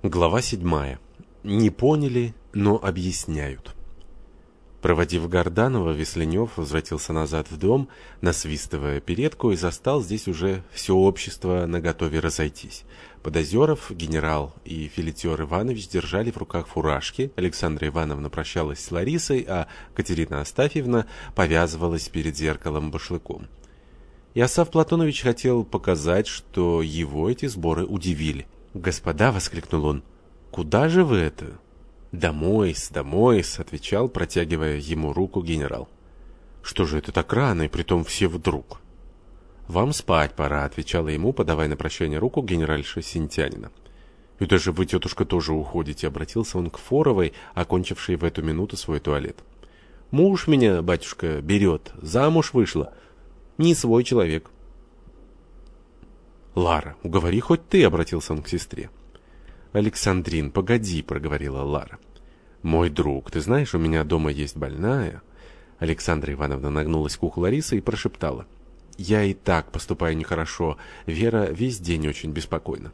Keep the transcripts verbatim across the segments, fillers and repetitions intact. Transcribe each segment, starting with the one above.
Глава седьмая. Не поняли, но объясняют. Проводив Горданова, Весленев возвратился назад в дом, насвистывая передку, и застал здесь уже все общество наготове разойтись. Подозеров, генерал и филитер Иванович держали в руках фуражки, Александра Ивановна прощалась с Ларисой, а Катерина Астафьевна повязывалась перед зеркалом башлыком. Иосаф Платонович хотел показать, что его эти сборы удивили. «Господа!» — воскликнул он. «Куда же вы это?» «Домой-с, домой-с!» — отвечал, протягивая ему руку генерал. «Что же это так рано, и притом все вдруг?» «Вам спать пора», — отвечала ему, подавая на прощание руку генеральша Синтянина. «И даже вы, тетушка, тоже уходите», — обратился он к Форовой, окончившей в эту минуту свой туалет. «Муж меня, батюшка, берет, замуж вышла. Не свой человек». «Лара, уговори хоть ты», — обратился он к сестре. «Александрин, погоди», — проговорила Лара. «Мой друг, ты знаешь, у меня дома есть больная». Александра Ивановна нагнулась к уху Ларисы и прошептала. «Я и так поступаю нехорошо. Вера весь день очень беспокойна».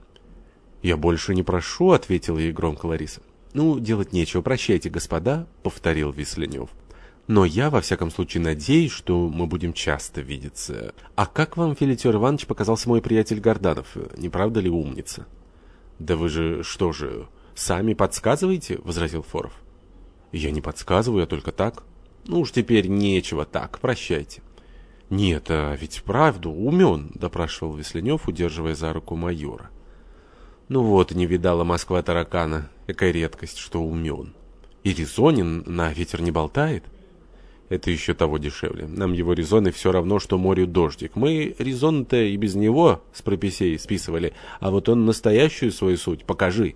«Я больше не прошу», — ответила ей громко Лариса. «Ну, делать нечего. Прощайте, господа», — повторил Весленев. «Но я, во всяком случае, надеюсь, что мы будем часто видеться. А как вам, Филитер Иванович, показался мой приятель Горданов? Не правда ли умница?» «Да вы же, что же, сами подсказываете?» — возразил Форов. «Я не подсказываю, я только так». «Ну уж теперь нечего так, прощайте». «Нет, а ведь правду, умен», — допрашивал Весленев, удерживая за руку майора. «Ну вот, не видала Москва таракана. Какая редкость, что умен. И резонен, на ветер не болтает». «Это еще того дешевле. Нам его резоны все равно, что морю дождик. Мы резон-то и без него с прописей списывали, а вот он настоящую свою суть покажи».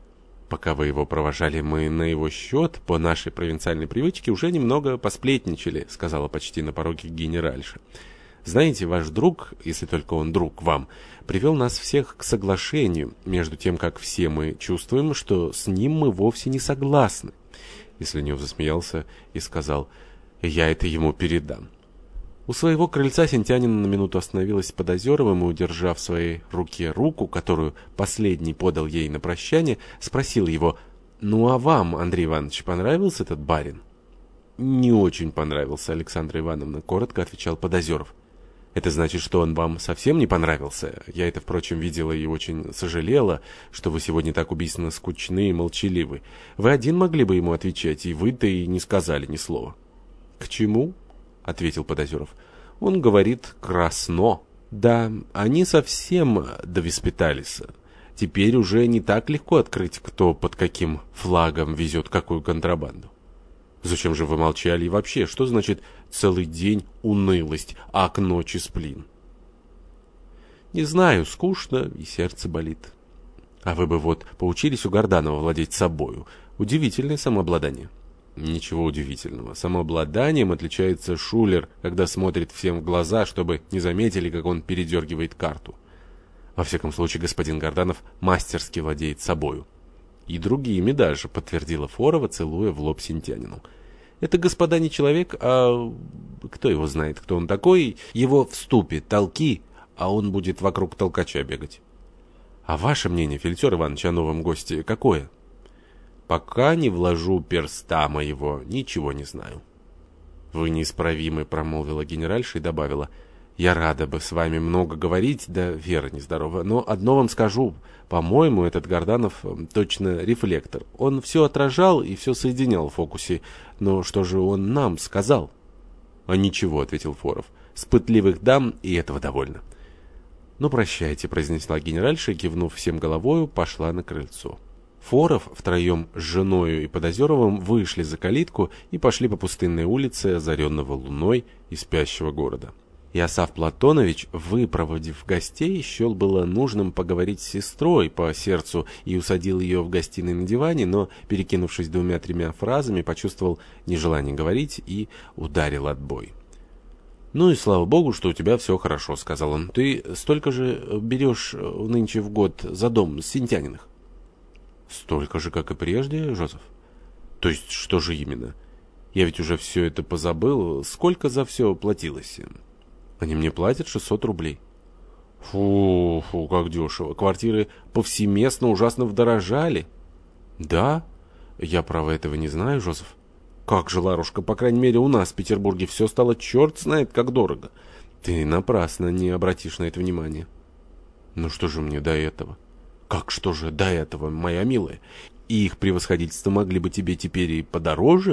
Пока вы его провожали, мы на его счет, по нашей провинциальной привычке, уже немного посплетничали, сказала почти на пороге генеральша. «Знаете, ваш друг, если только он друг вам, привел нас всех к соглашению, между тем, как все мы чувствуем, что с ним мы вовсе не согласны». Весленев засмеялся и сказал: «Я это ему передам». У своего крыльца Синтянина на минуту остановилась с Подозеровым и, удержав в своей руке руку, которую последний подал ей на прощание, спросил его: «Ну а вам, Андрей Иванович, понравился этот барин?» «Не очень понравился, Александра Ивановна», — коротко отвечал Подозеров. «Это значит, что он вам совсем не понравился? Я это, впрочем, видела и очень сожалела, что вы сегодня так убийственно скучны и молчаливы. Вы один могли бы ему отвечать, и вы-то и не сказали ни слова». «К чему?» — ответил Подозеров. «Он говорит красно». «Да, они совсем довоспитались. Теперь уже не так легко открыть, кто под каким флагом везет какую контрабанду». «Зачем же вы молчали и вообще? Что значит целый день унылость, а к ночи сплин?» «Не знаю, скучно и сердце болит». «А вы бы вот поучились у Горданова владеть собою. Удивительное самообладание». «Ничего удивительного. Самообладанием отличается шулер, когда смотрит всем в глаза, чтобы не заметили, как он передергивает карту. Во всяком случае, господин Горданов мастерски владеет собою». «И другими даже», — подтвердила Форова, целуя в лоб Синтянину. «Это, господа, не человек, а... кто его знает, кто он такой? Его в ступе толки, а он будет вокруг толкача бегать». «А ваше мнение, Филитер Иванович, о новом госте какое?» «Пока не вложу перста моего, ничего не знаю». «Вы неисправимы», — промолвила генеральша и добавила: «Я рада бы с вами много говорить, да Вера нездорова. Но одно вам скажу, по-моему, этот Горданов точно рефлектор. Он все отражал и все соединял в фокусе. Но что же он нам сказал?» «А ничего», — ответил Форов. «С пытливых дам и этого довольно». «Ну, прощайте», — произнесла генеральша и, кивнув всем головою, пошла на крыльцо. Форов втроем с женою и Подозеровым вышли за калитку и пошли по пустынной улице, озаренного луной и спящего города. Иосаф Платонович, выпроводив гостей, счел было нужным поговорить с сестрой по сердцу и усадил ее в гостиной на диване, но, перекинувшись двумя-тремя фразами, почувствовал нежелание говорить и ударил отбой. «Ну и слава богу, что у тебя все хорошо», — сказал он. «Ты столько же берешь нынче в год за дом с Синтяниных?» «Столько же, как и прежде, Жозеф». «То есть, что же именно? Я ведь уже все это позабыл. Сколько за все платилось?» «Они мне платят шестьсот рублей». Фу, фу, как дешево. Квартиры повсеместно ужасно вдорожали. Да? Я, право, этого не знаю, Жозеф. Как же, Ларушка, по крайней мере, у нас в Петербурге все стало черт знает как дорого. Ты напрасно не обратишь на это внимание. Ну что же мне до этого? Как что же до этого, моя милая? И их превосходительство могли бы тебе теперь и подороже?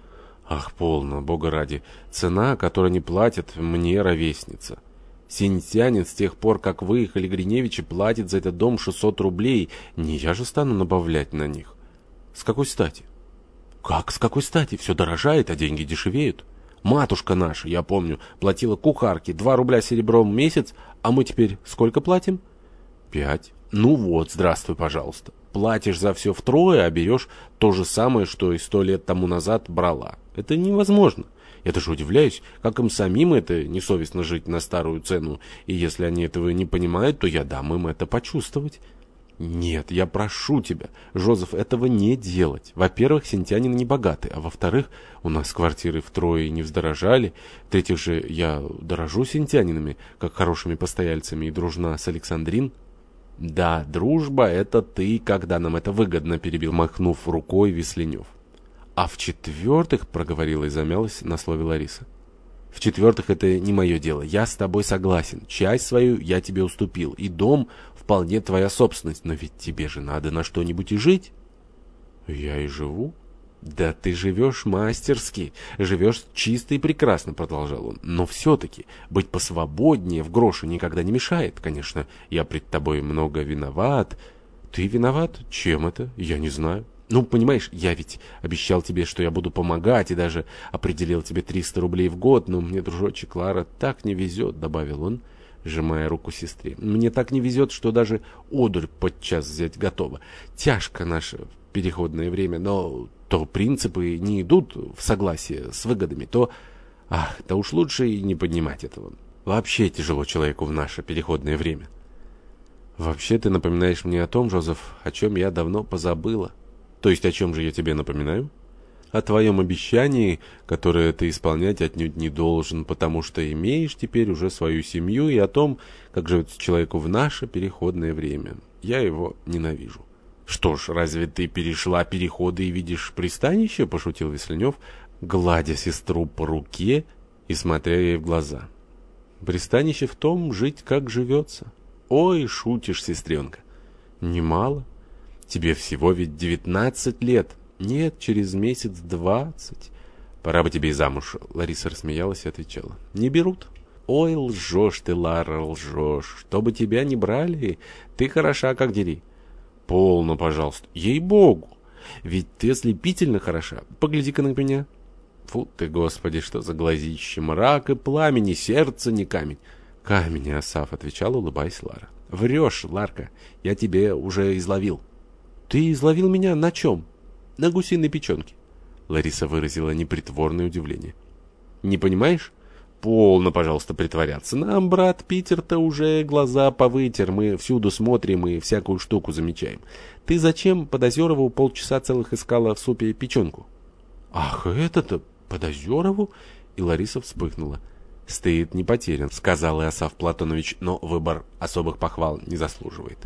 Ах, полно, бога ради. Цена, которую они платят, мне ровесница. Синтянин с тех пор, как выехали Гриневичи, платит за этот дом шестьсот рублей. Не я же стану набавлять на них. С какой стати? Как, с какой стати? Все дорожает, а деньги дешевеют. Матушка наша, я помню, платила кухарке два рубля серебром в месяц, а мы теперь сколько платим? Пять. Ну вот, здравствуй, пожалуйста. Платишь за все втрое, а берешь то же самое, что и сто лет тому назад брала. Это невозможно. Я даже удивляюсь, как им самим это несовестно жить на старую цену, и если они этого не понимают, то я дам им это почувствовать. Нет, я прошу тебя, Жозеф, этого не делать. Во-первых, синтянины не богаты, а во-вторых, у нас квартиры втрое не вздорожали. В-третьих же, я дорожу синтянинами, как хорошими постояльцами, и дружна с Александрин. Да, дружба — это ты, когда нам это выгодно, перебил, махнув рукой Весленев. А в-четвертых, проговорила и замялась на слове Лариса. В-четвертых, это не мое дело. Я с тобой согласен. Часть свою я тебе уступил. И дом вполне твоя собственность. Но ведь тебе же надо на что-нибудь и жить. Я и живу. Да ты живешь мастерски. Живешь чисто и прекрасно, продолжал он. Но все-таки быть посвободнее в гроше никогда не мешает. Конечно, я пред тобой много виноват. Ты виноват? Чем это? Я не знаю. Ну, понимаешь, я ведь обещал тебе, что я буду помогать, и даже определил тебе триста рублей в год, но мне, дружочек, Лара, так не везет, добавил он, сжимая руку сестре. Мне так не везет, что даже одурь подчас взять готова. Тяжко наше переходное время, но то принципы не идут в согласие с выгодами, то... Ах, да уж лучше и не поднимать этого. Вообще тяжело человеку в наше переходное время. Вообще ты напоминаешь мне о том, Жозеф, о чем я давно позабыла. То есть о чем же я тебе напоминаю? О твоем обещании, которое ты исполнять отнюдь не должен, потому что имеешь теперь уже свою семью, и о том, как живется человеку в наше переходное время. Я его ненавижу. Что ж, разве ты перешла переходы и видишь пристанище? Пошутил Весленев, гладя сестру по руке и смотря ей в глаза. Пристанище в том, жить как живется. Ой, шутишь, сестренка. Немало. Тебе всего ведь девятнадцать лет. Нет, через месяц двадцать. Пора бы тебе и замуж. Лариса рассмеялась и отвечала. Не берут. Ой, лжешь ты, Лара, лжешь. Чтобы тебя не брали, ты хороша, как дери. Полно, пожалуйста. Ей-богу. Ведь ты ослепительно хороша. Погляди-ка на меня. Фу ты, Господи, что за глазище, мрак и пламени, сердце не камень. Камень, Асаф, отвечала, улыбаясь Лара. Врешь, Ларка, я тебе уже изловил. Ты изловил меня на чем? На гусиной печенке. Лариса выразила непритворное удивление. Не понимаешь? Полно, пожалуйста, притворяться. Нам, брат, Питер-то уже глаза повытер. Мы всюду смотрим и всякую штуку замечаем. Ты зачем под Озерову полчаса целых искала в супе печенку? Ах, это-то под Озерову? И Лариса вспыхнула. Стыд не потерян, сказал Иосаф Платонович, но выбор особых похвал не заслуживает.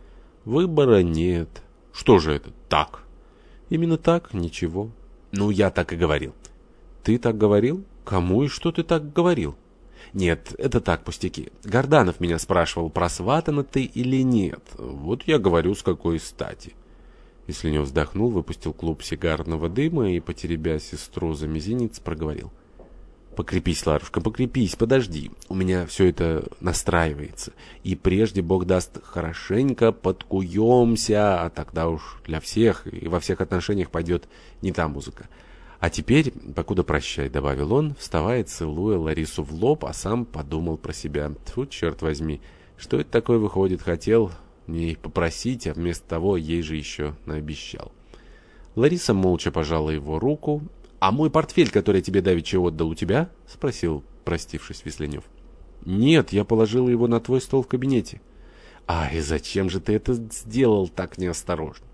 Выбора нет. Что же это? Так. Именно так, ничего. Ну, я так и говорил. Ты так говорил? Кому и что ты так говорил? Нет, это так, пустяки. Горданов меня спрашивал, просватана ты или нет. Вот я говорю, с какой стати. Весленев вздохнул, выпустил клуб сигарного дыма и, потеребя сестру за мизинец, проговорил. Покрепись, Ларушка, покрепись, подожди. У меня все это настраивается. И прежде, Бог даст, хорошенько подкуемся, а тогда уж для всех и во всех отношениях пойдет не та музыка. А теперь, покуда прощай, добавил он, вставая, целуя Ларису в лоб, а сам подумал про себя. Тьфу, черт возьми, что это такое выходит, хотел не попросить, а вместо того ей же еще наобещал. Лариса молча пожала его руку. «А мой портфель, который я тебе давеча отдал, у тебя?» — спросил, простившись, Весленев. «Нет, я положила его на твой стол в кабинете». «А и зачем же ты это сделал так неосторожно?»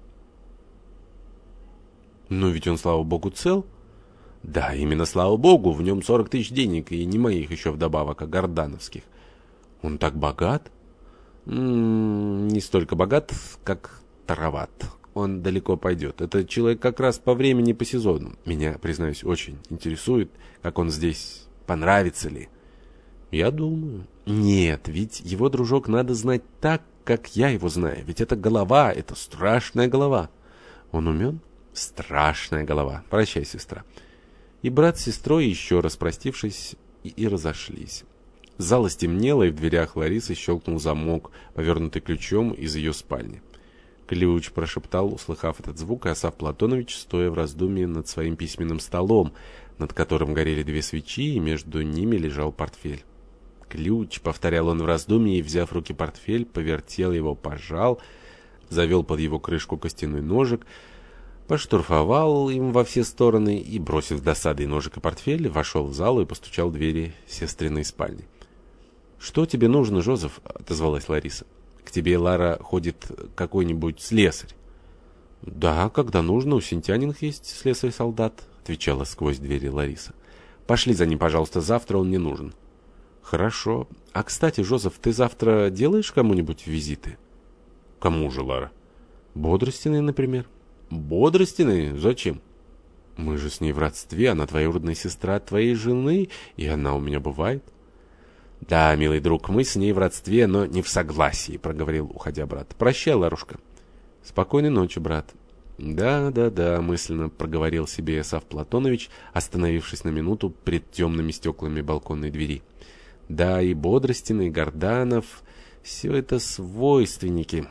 «Ну ведь он, слава богу, цел». «Да, именно слава богу, в нем сорок тысяч денег, и не моих еще вдобавок, а гордановских». Он так богат? М-м, не столько богат, как тароват. Он далеко пойдет. Этот человек как раз по времени, по сезону. Меня, признаюсь, очень интересует, как он здесь, понравится ли. Я думаю. Нет, ведь его, дружок, надо знать так, как я его знаю. Ведь это голова, это страшная голова. Он умен? Страшная голова. Прощай, сестра. И брат с сестрой, еще раз простившись, и, и разошлись. Зала стемнела, и в дверях Ларисы щелкнул замок, повернутый ключом из ее спальни. Ключ прошептал, услыхав этот звук, и Асаф Платонович, стоя в раздумье над своим письменным столом, над которым горели две свечи, и между ними лежал портфель. «Ключ», — повторял он в раздумье, и, взяв в руки портфель, повертел его, пожал, завел под его крышку костяной ножик, поштурфовал им во все стороны и, бросив досадой ножик и портфель, вошел в залу и постучал в двери сестриной спальни. «Что тебе нужно, Жозеф?» — отозвалась Лариса. «К тебе, Лара, ходит какой-нибудь слесарь». «Да, когда нужно, у синтяниных есть слесарь-солдат», — отвечала сквозь двери Лариса. «Пошли за ним, пожалуйста, завтра он мне нужен». «Хорошо. А, кстати, Жозеф, ты завтра делаешь кому-нибудь визиты?» «Кому же, Лара?» «Бодростиной, например». «Бодростиной? Зачем?» «Мы же с ней в родстве, она двоюродная сестра твоей жены, и она у меня бывает». «Да, милый друг, мы с ней в родстве, но не в согласии», — проговорил, уходя брат. «Прощай, Ларушка». «Спокойной ночи, брат». «Да, да, да», — мысленно проговорил себе Асаф Платонович, остановившись на минуту пред темными стеклами балконной двери. «Да, и Бодростин, и Горданов — все это свойственники».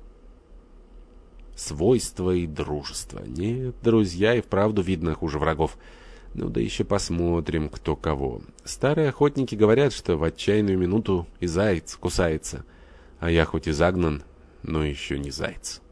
Свойства и дружество. Нет, друзья, и вправду видно хуже врагов. Ну да еще посмотрим, кто кого. Старые охотники говорят, что в отчаянную минуту и заяц кусается. А я хоть и загнан, но еще не заяц.